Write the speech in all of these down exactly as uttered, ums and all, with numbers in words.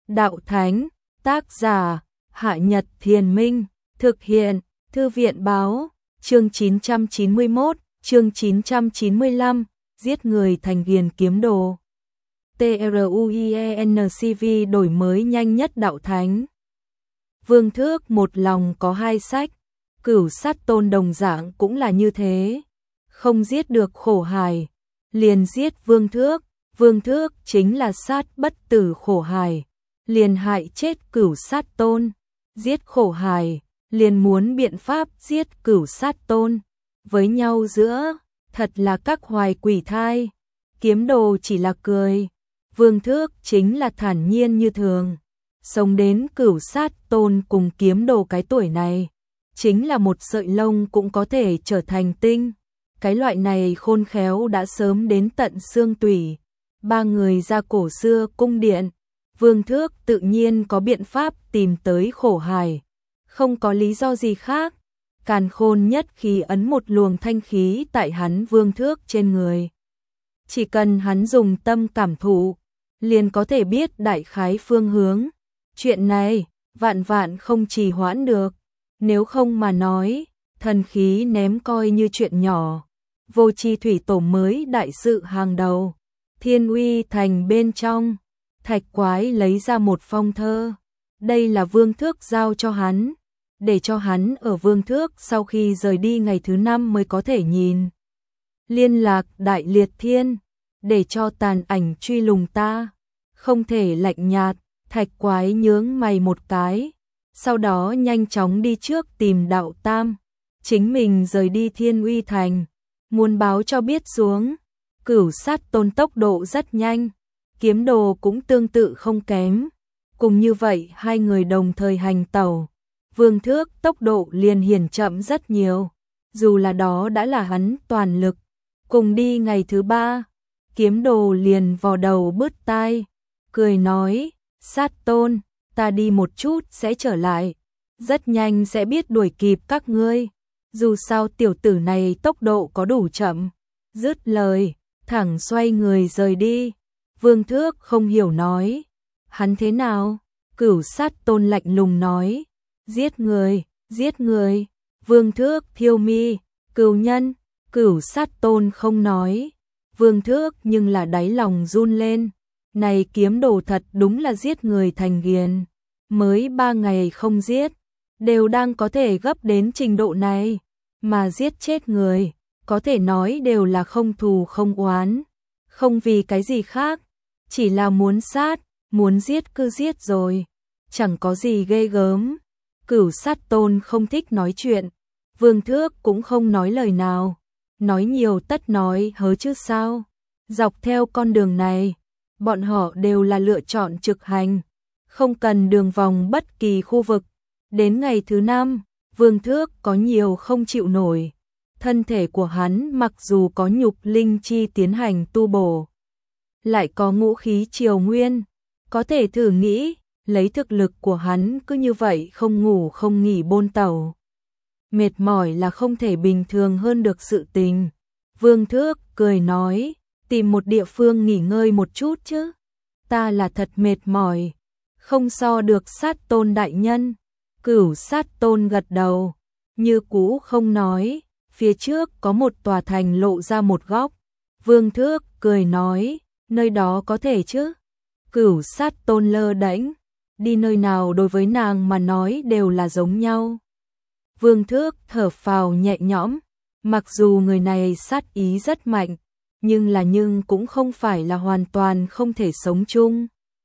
Đạo Thánh, tác giả, Hạ Nhật Thiền Minh, thực hiện, Thư viện Báo, chương chín trăm chín mươi mốt, chương chín trăm chín mươi lăm, giết người thành ghiền kiếm đồ. TRUIENCV đổi mới nhanh nhất Đạo Thánh. Vương Thước một lòng có hai sách, Cửu Sát Tôn đồng dạng cũng là như thế. Không giết được Khổ Hải, liền giết Vương Thước. Vương Thước chính là sát bất tử Khổ Hải, liền hại chết Cửu Sát Tôn. Giết Khổ Hải, liền muốn biện pháp giết Cửu Sát Tôn. Với nhau giữa, thật là các hoài quỷ thai. Kiếm đồ chỉ là cười, Vương Thước chính là thản nhiên như thường. Sống đến Cửu Sát Tôn cùng kiếm đồ cái tuổi này, chính là một sợi lông cũng có thể trở thành tinh. Cái loại này khôn khéo đã sớm đến tận xương tủy. Ba người ra cổ xưa cung điện, Vương Thước tự nhiên có biện pháp tìm tới Khổ Hải. Không có lý do gì khác. Càn Khôn nhất khí ấn một luồng thanh khí tại hắn Vương Thước trên người. Chỉ cần hắn dùng tâm cảm thụ, liền có thể biết đại khái phương hướng. Chuyện này, vạn vạn không trì hoãn được. Nếu không mà nói, thần khí ném coi như chuyện nhỏ. Vô Chi Thủy Tổ mới đại sự hàng đầu. Thiên Uy Thành bên trong, Thạch Quái lấy ra một phong thơ. Đây là Vương Thước giao cho hắn, để cho hắn ở Vương Thước sau khi rời đi ngày thứ năm mới có thể nhìn. Liên lạc Đại Liệt Thiên, để cho tàn ảnh truy lùng ta. Không thể lạnh nhạt, Thạch Quái nhướng mày một cái, sau đó nhanh chóng đi trước tìm Đạo Tam. Chính mình rời đi Thiên Uy Thành, muốn báo cho biết xuống. Cửu Sát Tôn tốc độ rất nhanh, kiếm đồ cũng tương tự không kém. Cùng như vậy hai người đồng thời hành tẩu, Vương Thước tốc độ liền hiển chậm rất nhiều. Dù là đó đã là hắn toàn lực. Cùng đi ngày thứ ba, kiếm đồ liền vò đầu bứt tai, cười nói, Sát Tôn, ta đi một chút sẽ trở lại, rất nhanh sẽ biết đuổi kịp các ngươi. Dù sao tiểu tử này tốc độ có đủ chậm. Dứt lời, thẳng xoay người rời đi. Vương Thước không hiểu nói, hắn thế nào? Cửu Sát Tôn lạnh lùng nói, giết người, giết người. Vương Thước thiêu mi, cửu nhân. Cửu Sát Tôn không nói. Vương Thước nhưng là đáy lòng run lên. Này kiếm đồ thật đúng là giết người thành ghiền. Mới ba ngày không giết, đều đang có thể gấp đến trình độ này. Mà giết chết người, có thể nói đều là không thù không oán. Không vì cái gì khác, chỉ là muốn sát, muốn giết cứ giết rồi. Chẳng có gì ghê gớm. Cửu Sát Tôn không thích nói chuyện. Vương Thước cũng không nói lời nào. Nói nhiều tất nói hớ chứ sao. Dọc theo con đường này, bọn họ đều là lựa chọn trực hành, không cần đường vòng bất kỳ khu vực. Đến ngày thứ năm, Vương Thước có nhiều không chịu nổi. Thân thể của hắn mặc dù có nhục linh chi tiến hành tu bổ, lại có ngũ khí triều nguyên. Có thể thử nghĩ, lấy thực lực của hắn cứ như vậy không ngủ không nghỉ bôn tẩu. Mệt mỏi là không thể bình thường hơn được sự tình. Vương Thước cười nói, tìm một địa phương nghỉ ngơi một chút chứ. Ta là thật mệt mỏi, không so được Sát Tôn đại nhân. Cửu Sát Tôn gật đầu, như cũ không nói. Phía trước có một tòa thành lộ ra một góc. Vương Thước cười nói, nơi đó có thể chứ. Cửu Sát Tôn lơ đễnh, đi nơi nào đối với nàng mà nói đều là giống nhau. Vương Thước thở phào nhẹ nhõm, mặc dù người này sát ý rất mạnh, nhưng là nhưng cũng không phải là hoàn toàn không thể sống chung.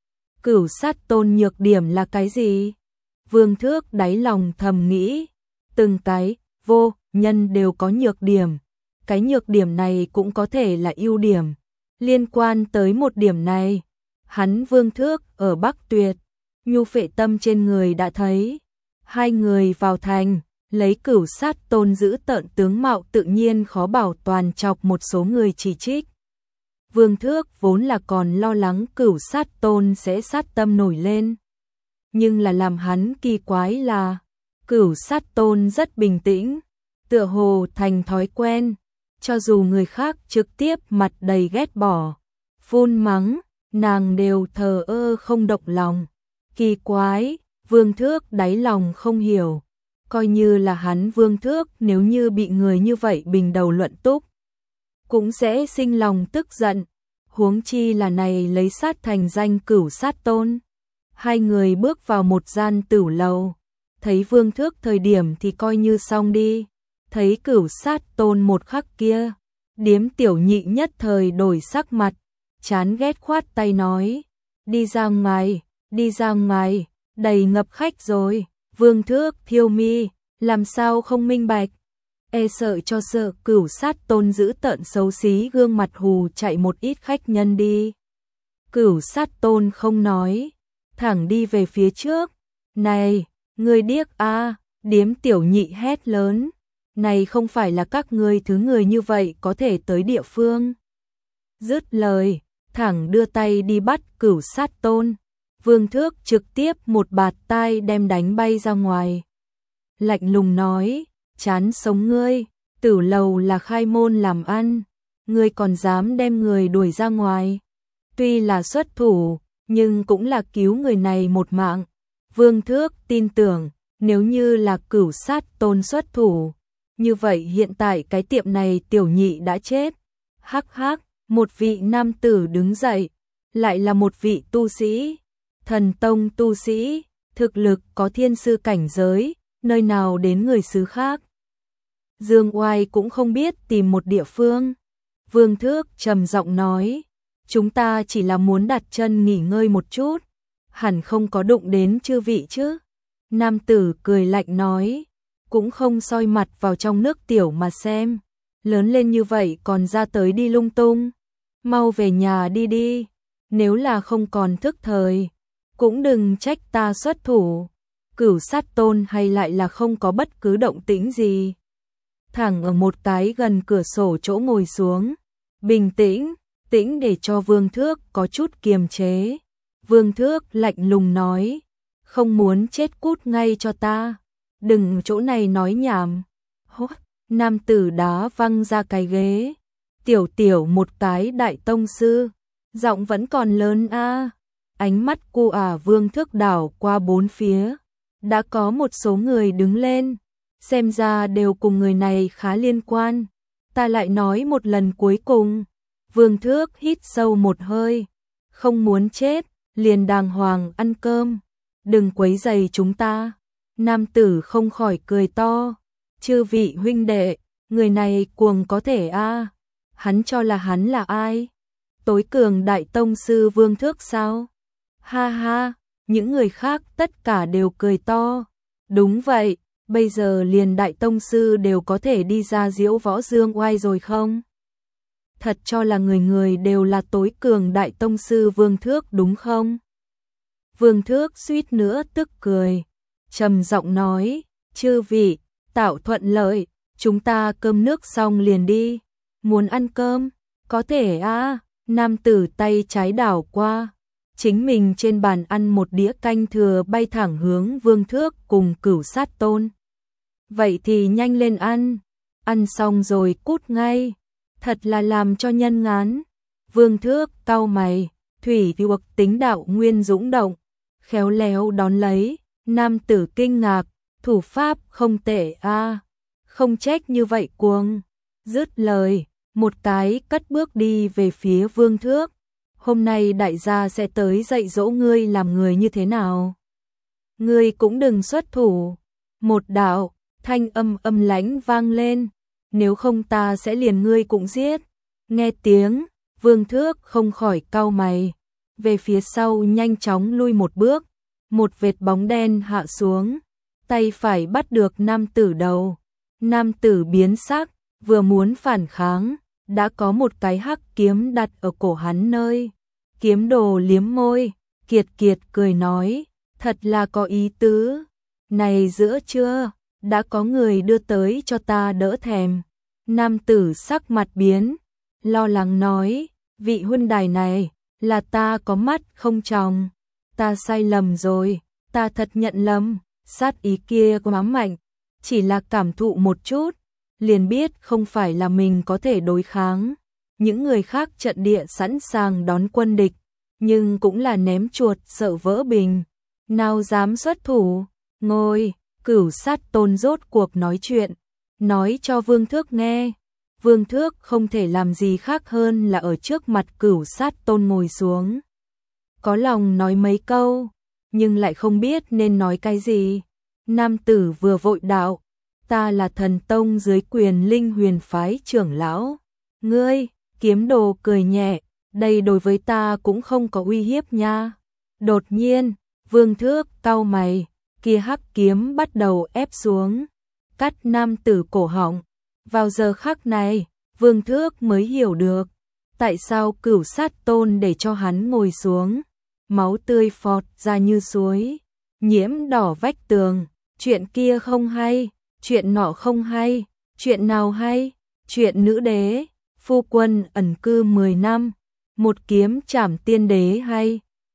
Cửu Sát Tôn nhược điểm là cái gì? Vương Thước đáy lòng thầm nghĩ, từng cái vô nhân đều có nhược điểm, cái nhược điểm này cũng có thể là ưu điểm. Liên quan tới một điểm này, hắn Vương Thước ở Bắc Tuyệt, nhu phệ tâm trên người đã thấy. Hai người vào thành, lấy Cửu Sát Tôn giữ tợn tướng mạo tự nhiên khó bảo toàn chọc một số người chỉ trích. Vương Thước vốn là còn lo lắng Cửu Sát Tôn sẽ sát tâm nổi lên. Nhưng là làm hắn kỳ quái là, Cửu Sát Tôn rất bình tĩnh, tựa hồ thành thói quen. Cho dù người khác trực tiếp mặt đầy ghét bỏ, phun mắng, nàng đều thờ ơ không động lòng. Kỳ quái, Vương Thước đáy lòng không hiểu, coi như là hắn Vương Thước nếu như bị người như vậy bình đầu luận túc, cũng sẽ sinh lòng tức giận, huống chi là này lấy sát thành danh Cửu Sát Tôn. Hai người bước vào một gian tửu lầu, thấy Vương Thước thời điểm thì coi như xong đi, thấy Cửu Sát Tôn một khắc kia, Điếm Tiểu Nhị nhất thời đổi sắc mặt, chán ghét khoát tay nói, đi ra ngoài, đi ra ngoài, đầy ngập khách rồi. Vương Thước thiêu mi, làm sao không minh bạch, e sợ cho sợ Cửu Sát Tôn giữ tợn xấu xí gương mặt hù chạy một ít khách nhân đi. Cửu Sát Tôn không nói, thẳng đi về phía trước. Này, ngươi điếc a à, Điếm Tiểu Nhị hét lớn, này không phải là các ngươi thứ người như vậy có thể tới địa phương. Dứt lời, thẳng đưa tay đi bắt Cửu Sát Tôn. Vương Thước trực tiếp một bạt tai đem đánh bay ra ngoài. Lạnh lùng nói, chán sống ngươi, tửu lầu là khai môn làm ăn, ngươi còn dám đem người đuổi ra ngoài. Tuy là xuất thủ, nhưng cũng là cứu người này một mạng. Vương Thước tin tưởng, nếu như là Cửu Sát Tôn xuất thủ, như vậy hiện tại cái tiệm này Tiểu Nhị đã chết. Hắc hắc, một vị nam tử đứng dậy, lại là một vị tu sĩ, thần tông tu sĩ, thực lực có thiên sư cảnh giới, nơi nào đến người xứ khác. Dương Oai cũng không biết tìm một địa phương. Vương Thước trầm giọng nói, chúng ta chỉ là muốn đặt chân nghỉ ngơi một chút, hẳn không có đụng đến chư vị chứ. Nam tử cười lạnh nói, cũng không soi mặt vào trong nước tiểu mà xem, lớn lên như vậy còn ra tới đi lung tung, mau về nhà đi đi, nếu là không còn thức thời, cũng đừng trách ta xuất thủ. Cửu Sát Tôn hay lại là không có bất cứ động tĩnh gì, thẳng ở một cái gần cửa sổ chỗ ngồi xuống, bình tĩnh, tĩnh để cho Vương Thước có chút kiềm chế. Vương Thước lạnh lùng nói, không muốn chết cút ngay cho ta, đừng chỗ này nói nhảm. Hốt, nam tử đá văng ra cái ghế, tiểu tiểu một cái đại tông sư, giọng vẫn còn lớn a. Ánh mắt cu ả Vương Thước đảo qua bốn phía, đã có một số người đứng lên, xem ra đều cùng người này khá liên quan. Ta lại nói một lần cuối cùng. Vương Thước hít sâu một hơi, không muốn chết, liền đàng hoàng ăn cơm, đừng quấy rầy chúng ta. Nam tử không khỏi cười to, chư vị huynh đệ, người này cuồng có thể a à. Hắn cho là hắn là ai? Tối cường đại tông sư Vương Thước sao? Ha ha, những người khác tất cả đều cười to. Đúng vậy, bây giờ liền đại tông sư đều có thể đi ra diễu võ Dương Oai rồi không? Thật cho là người người đều là tối cường đại tông sư Vương Thước đúng không? Vương Thước suýt nữa tức cười, trầm giọng nói, chư vị, tạo thuận lợi, chúng ta cơm nước xong liền đi. Muốn ăn cơm? Có thể a à. Nam tử tay trái đảo qua, chính mình trên bàn ăn một đĩa canh thừa bay thẳng hướng Vương Thước cùng Cửu Sát Tôn. Vậy thì nhanh lên ăn, ăn xong rồi cút ngay, thật là làm cho nhân ngán. Vương Thước cau mày, thủy thuộc tính đạo nguyên dũng động, khéo léo đón lấy. Nam tử kinh ngạc, thủ pháp không tệ a, à. Không trách như vậy cuồng. Dứt lời, một cái cất bước đi về phía Vương Thước. Hôm nay đại gia sẽ tới dạy dỗ ngươi làm người như thế nào. Ngươi cũng đừng xuất thủ. Một đạo thanh âm âm lãnh vang lên, nếu không ta sẽ liền ngươi cũng giết. Nghe tiếng, Vương Thước không khỏi cau mày, về phía sau nhanh chóng lui một bước, một vệt bóng đen hạ xuống, tay phải bắt được nam tử đầu. Nam tử biến sắc, vừa muốn phản kháng, đã có một cái hắc kiếm đặt ở cổ hắn nơi. Kiếm đồ liếm môi, kiệt kiệt cười nói, thật là có ý tứ. Này giữa trưa, đã có người đưa tới cho ta đỡ thèm. Nam tử sắc mặt biến, lo lắng nói, vị huynh đài này, là ta có mắt không tròng. Ta sai lầm rồi, ta thật nhận lầm, sát ý kia quá mạnh, chỉ là cảm thụ một chút, liền biết không phải là mình có thể đối kháng. Những người khác trận địa sẵn sàng đón quân địch, nhưng cũng là ném chuột sợ vỡ bình. nào dám xuất thủ, ngồi, Cửu Sát Tôn rốt cuộc nói chuyện, nói cho Vương Thước nghe. Vương Thước không thể làm gì khác hơn là ở trước mặt Cửu Sát Tôn ngồi xuống. Có lòng nói mấy câu, nhưng lại không biết nên nói cái gì. Nam tử vừa vội đạo, ta là thần tông dưới quyền Linh Huyền phái trưởng lão. Ngươi, Kiếm Đồ cười nhẹ, đây đối với ta cũng không có uy hiếp nha. Đột nhiên, Vương Thước cau mày, kia hắc kiếm bắt đầu ép xuống, cắt nam tử cổ họng. Vào giờ khắc này, Vương Thước mới hiểu được, tại sao Cửu Sát Tôn để cho hắn ngồi xuống. Máu tươi phọt ra như suối, nhiễm đỏ vách tường. Chuyện kia không hay, chuyện nọ không hay, chuyện nào hay? Chuyện nữ đế, phu quân ẩn cư mười năm, một kiếm trảm tiên đế hay?